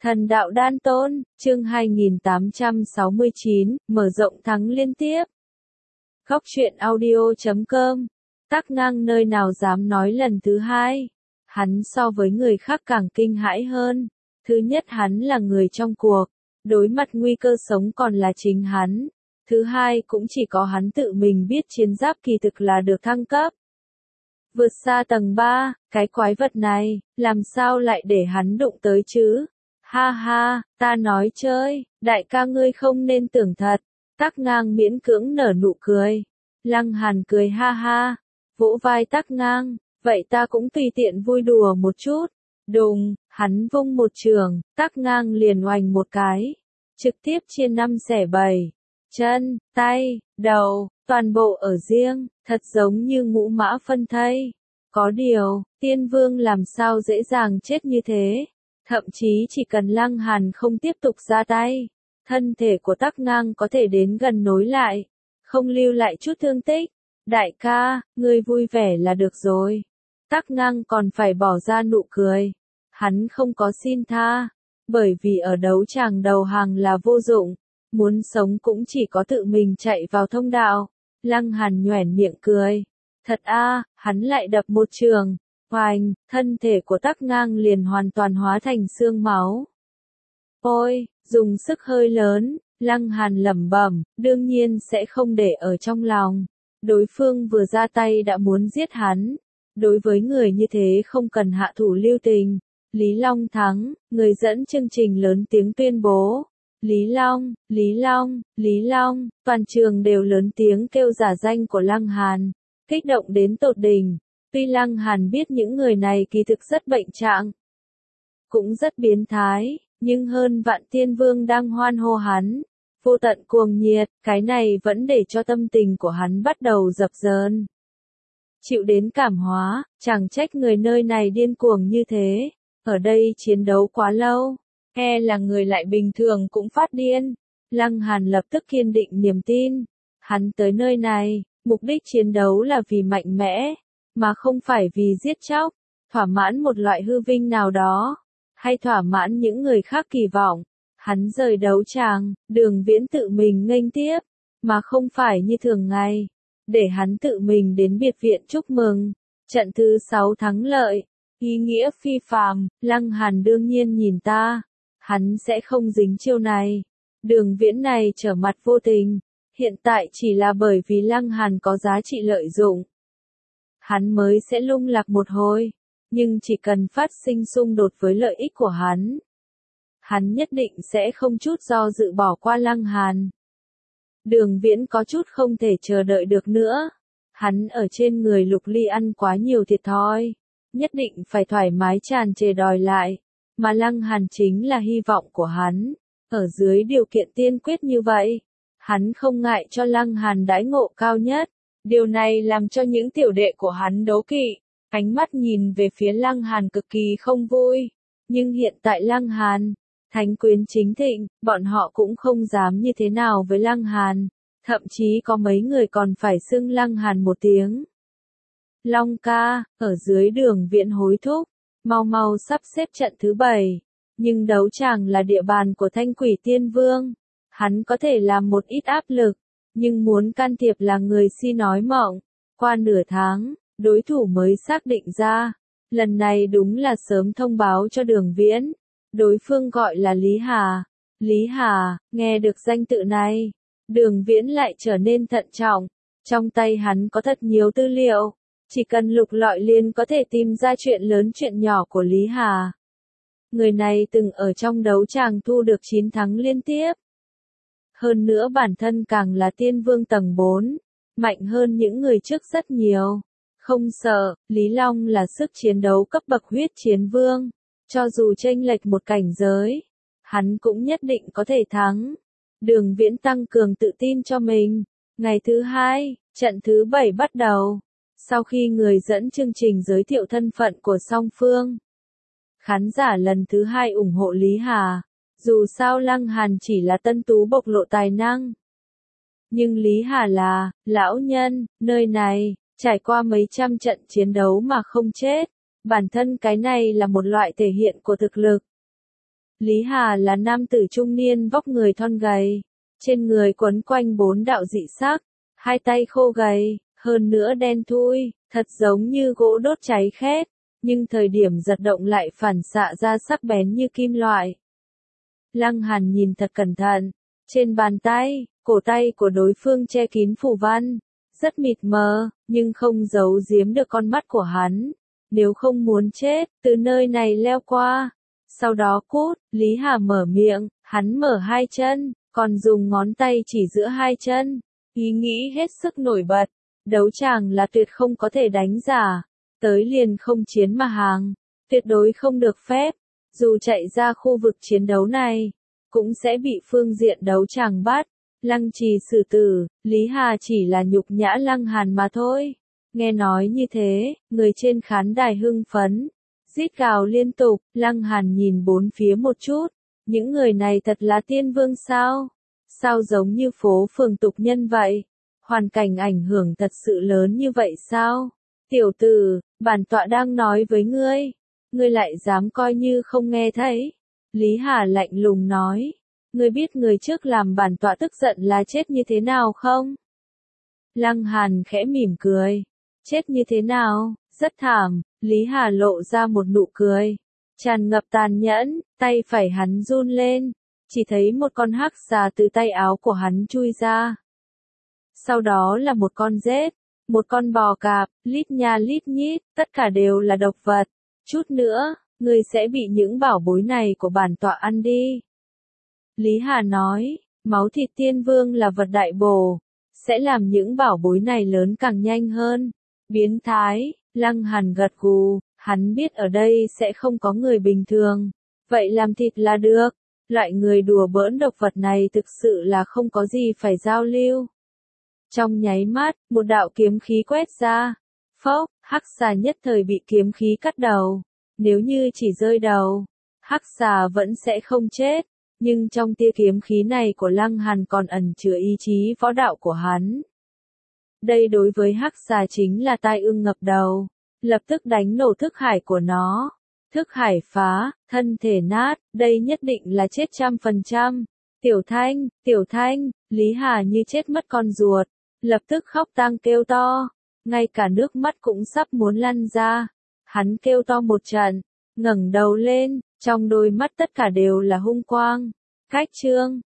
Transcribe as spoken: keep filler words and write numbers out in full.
Thần đạo đan tôn, chương hai nghìn tám trăm sáu mươi chín, mở rộng thắng liên tiếp. Góc truyện audio chấm com, Tắc Ngang nơi nào dám nói lần thứ hai. Hắn so với người khác càng kinh hãi hơn. Thứ nhất, hắn là người trong cuộc, đối mặt nguy cơ sống còn là chính hắn. Thứ hai, cũng chỉ có hắn tự mình biết chiến giáp kỳ thực là được thăng cấp. Vượt xa tầng ba, cái quái vật này, làm sao lại để hắn đụng tới chứ? Ha ha, ta nói chơi, đại ca ngươi không nên tưởng thật. Tắc Ngang miễn cưỡng nở nụ cười. Lăng Hàn cười ha ha, vỗ vai Tắc Ngang, vậy ta cũng tùy tiện vui đùa một chút. Đùng, hắn vung một trường, Tắc Ngang liền oành một cái, trực tiếp chia năm xẻ bảy. Chân, tay, đầu, toàn bộ ở riêng, thật giống như ngũ mã phân thây. Có điều, Tiên Vương làm sao dễ dàng chết như thế? Thậm chí chỉ cần Lăng Hàn không tiếp tục ra tay, thân thể của Tắc Ngang có thể đến gần nối lại, không lưu lại chút thương tích. Đại ca, ngươi vui vẻ là được rồi. Tắc Ngang còn phải bỏ ra nụ cười. Hắn không có xin tha, bởi vì ở đấu tràng đầu hàng là vô dụng, muốn sống cũng chỉ có tự mình chạy vào thông đạo. Lăng Hàn nhoẻn miệng cười. Thật a, hắn lại đập một trường. Oanh, thân thể của Tắc Ngang liền hoàn toàn hóa thành xương máu. Ôi, dùng sức hơi lớn, Lăng Hàn lẩm bẩm, đương nhiên sẽ không để ở trong lòng. Đối phương vừa ra tay đã muốn giết hắn. Đối với người như thế không cần hạ thủ lưu tình. Lý Long thắng, người dẫn chương trình lớn tiếng tuyên bố. Lý Long, Lý Long, Lý Long, toàn trường đều lớn tiếng kêu giả danh của Lăng Hàn, kích động đến tột đỉnh. Tuy Lăng Hàn biết những người này kỳ thực rất bệnh trạng, cũng rất biến thái, nhưng hơn vạn tiên vương đang hoan hô hắn, vô tận cuồng nhiệt, cái này vẫn để cho tâm tình của hắn bắt đầu dập dờn. Chịu đến cảm hóa, chẳng trách người nơi này điên cuồng như thế, ở đây chiến đấu quá lâu, e là người lại bình thường cũng phát điên. Lăng Hàn lập tức kiên định niềm tin, hắn tới nơi này, mục đích chiến đấu là vì mạnh mẽ, mà không phải vì giết chóc, thỏa mãn một loại hư vinh nào đó, hay thỏa mãn những người khác kỳ vọng. Hắn rời đấu tràng, Đường Viễn tự mình nghênh tiếp, mà không phải như thường ngày, để hắn tự mình đến biệt viện chúc mừng. Trận thứ sáu thắng lợi, ý nghĩa phi phàm, Lăng Hàn đương nhiên nhìn ta, hắn sẽ không dính chiêu này. Đường Viễn này trở mặt vô tình, hiện tại chỉ là bởi vì Lăng Hàn có giá trị lợi dụng, hắn mới sẽ lung lạc một hồi, nhưng chỉ cần phát sinh xung đột với lợi ích của hắn, hắn nhất định sẽ không chút do dự bỏ qua Lăng Hàn. Đường Viễn có chút không thể chờ đợi được nữa, hắn ở trên người Lục Ly ăn quá nhiều thiệt thòi, nhất định phải thoải mái tràn trề đòi lại, mà Lăng Hàn chính là hy vọng của hắn. Ở dưới điều kiện tiên quyết như vậy, hắn không ngại cho Lăng Hàn đãi ngộ cao nhất. Điều này làm cho những tiểu đệ của hắn đố kỵ, ánh mắt nhìn về phía Lăng Hàn cực kỳ không vui. Nhưng hiện tại Lăng Hàn, thánh quyến chính thịnh, bọn họ cũng không dám như thế nào với Lăng Hàn. Thậm chí có mấy người còn phải xưng Lăng Hàn một tiếng Long ca, ở dưới Đường Viễn hối thúc, mau mau sắp xếp trận thứ bảy. Nhưng đấu tràng là địa bàn của Thanh Quỷ Tiên Vương, hắn có thể làm một ít áp lực, nhưng muốn can thiệp là người si nói mộng. Qua nửa tháng, đối thủ mới xác định ra, lần này đúng là sớm thông báo cho Đường Viễn. Đối phương gọi là Lý Hà. Lý Hà, nghe được danh tự này, Đường Viễn lại trở nên thận trọng. Trong tay hắn có thật nhiều tư liệu, chỉ cần lục lọi liền có thể tìm ra chuyện lớn chuyện nhỏ của Lý Hà. Người này từng ở trong đấu tràng thu được chín thắng liên tiếp. Hơn nữa bản thân càng là tiên vương tầng bốn, mạnh hơn những người trước rất nhiều. Không sợ, Lý Long là sức chiến đấu cấp bậc huyết chiến vương, cho dù chênh lệch một cảnh giới, hắn cũng nhất định có thể thắng. Đường Viễn tăng cường tự tin cho mình. Ngày thứ hai, trận thứ bảy bắt đầu. Sau khi người dẫn chương trình giới thiệu thân phận của song phương, khán giả lần thứ hai ủng hộ Lý Hà. Dù sao Lăng Hàn chỉ là tân tú bộc lộ tài năng, nhưng Lý Hà là lão nhân, nơi này trải qua mấy trăm trận chiến đấu mà không chết, bản thân cái này là một loại thể hiện của thực lực. Lý Hà là nam tử trung niên vóc người thon gầy, trên người quấn quanh bốn đạo dị sắc, hai tay khô gầy, hơn nữa đen thui, thật giống như gỗ đốt cháy khét, nhưng thời điểm giật động lại phản xạ ra sắc bén như kim loại. Lăng Hàn nhìn thật cẩn thận, trên bàn tay, cổ tay của đối phương che kín phù văn, rất mịt mờ, nhưng không giấu giếm được con mắt của hắn. Nếu không muốn chết, từ nơi này leo qua. Sau đó cút, Lý Hà mở miệng, hắn mở hai chân, còn dùng ngón tay chỉ giữa hai chân. Ý nghĩ hết sức nổi bật, đấu tràng là tuyệt không có thể đánh giả, tới liền không chiến mà hàng, tuyệt đối không được phép. Dù chạy ra khu vực chiến đấu này, cũng sẽ bị phương diện đấu tràng bắt. Lăng Trì xử tử, Lý Hà chỉ là nhục nhã Lăng Hàn mà thôi. Nghe nói như thế, người trên khán đài hưng phấn, rít gào liên tục. Lăng Hàn nhìn bốn phía một chút, những người này thật là tiên vương sao? Sao giống như phố phường tục nhân vậy? Hoàn cảnh ảnh hưởng thật sự lớn như vậy sao? Tiểu tử, bản tọa đang nói với ngươi, ngươi lại dám coi như không nghe thấy. Lý Hà lạnh lùng nói, ngươi biết người trước làm bản tọa tức giận là chết như thế nào không? Lăng Hàn khẽ mỉm cười, chết như thế nào? Rất thảm. Lý Hà lộ ra một nụ cười, tràn ngập tàn nhẫn, tay phải hắn run lên, chỉ thấy một con hắc xà từ tay áo của hắn chui ra. Sau đó là một con rết, một con bò cạp, lít nha lít nhít, tất cả đều là độc vật. Chút nữa, ngươi sẽ bị những bảo bối này của bản tọa ăn đi. Lý Hà nói, máu thịt tiên vương là vật đại bổ, sẽ làm những bảo bối này lớn càng nhanh hơn. Biến thái, Lăng Hàn gật gù, hắn biết ở đây sẽ không có người bình thường, vậy làm thịt là được. Loại người đùa bỡn độc vật này thực sự là không có gì phải giao lưu. Trong nháy mắt, một đạo kiếm khí quét ra, phốc, hắc xà nhất thời bị kiếm khí cắt đầu. Nếu như chỉ rơi đầu, hắc xà vẫn sẽ không chết, nhưng trong tia kiếm khí này của Lăng Hàn còn ẩn chứa ý chí võ đạo của hắn. Đây đối với hắc xà chính là tai ương ngập đầu, lập tức đánh nổ thức hải của nó. Thức hải phá, thân thể nát, đây nhất định là chết trăm phần trăm. Tiểu Thanh, Tiểu Thanh, Lý Hà như chết mất con ruột, lập tức khóc tang kêu to, ngay cả nước mắt cũng sắp muốn lăn ra. Hắn kêu to một trận, ngẩng đầu lên, trong đôi mắt tất cả đều là hung quang. Cách chương